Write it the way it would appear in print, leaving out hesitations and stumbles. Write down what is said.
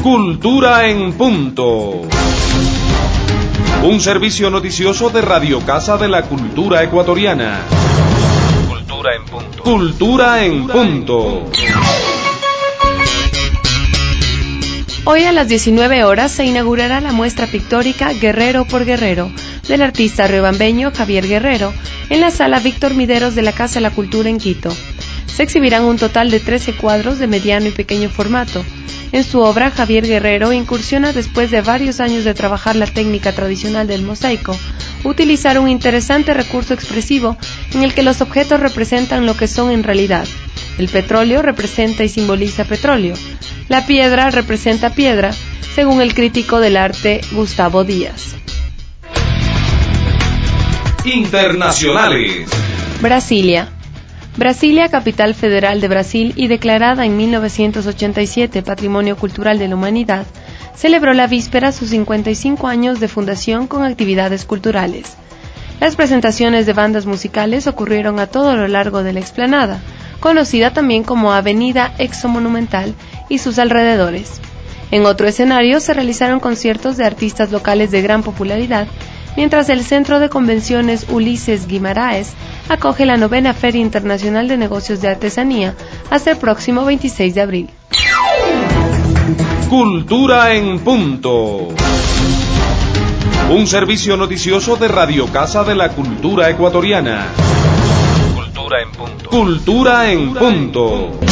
Cultura en Punto. Un servicio noticioso de Radio Casa de la Cultura Ecuatoriana. Cultura en Punto. Cultura en Punto. Hoy a las 19 horas se inaugurará la muestra pictórica Guerrero por Guerrero, del artista riobambeño Javier Guerrero, en la sala Víctor Mideros de la Casa de la Cultura en Quito. Se exhibirán un total de 13 cuadros de mediano y pequeño formato. En su obra, Javier Guerrero incursiona, después de varios años de trabajar la técnica tradicional del mosaico, utilizar un interesante recurso expresivo en el que los objetos representan lo que son en realidad. El petróleo representa y simboliza petróleo. La piedra representa piedra, según el crítico del arte Gustavo Díaz. Internacionales. Brasilia. Brasilia, capital federal de Brasil y declarada en 1987 Patrimonio Cultural de la Humanidad, celebró la víspera sus 55 años de fundación con actividades culturales. Las presentaciones de bandas musicales ocurrieron a todo lo largo de la explanada, conocida también como Avenida Exomonumental y sus alrededores. En otro escenario se realizaron conciertos de artistas locales de gran popularidad, mientras el Centro de Convenciones Ulises Guimaraes acoge la 9ª Feria Internacional de Negocios de Artesanía hasta el próximo 26 de abril. Cultura en Punto. Un servicio noticioso de Radio Casa de la Cultura Ecuatoriana. Cultura en Punto. Cultura en Punto.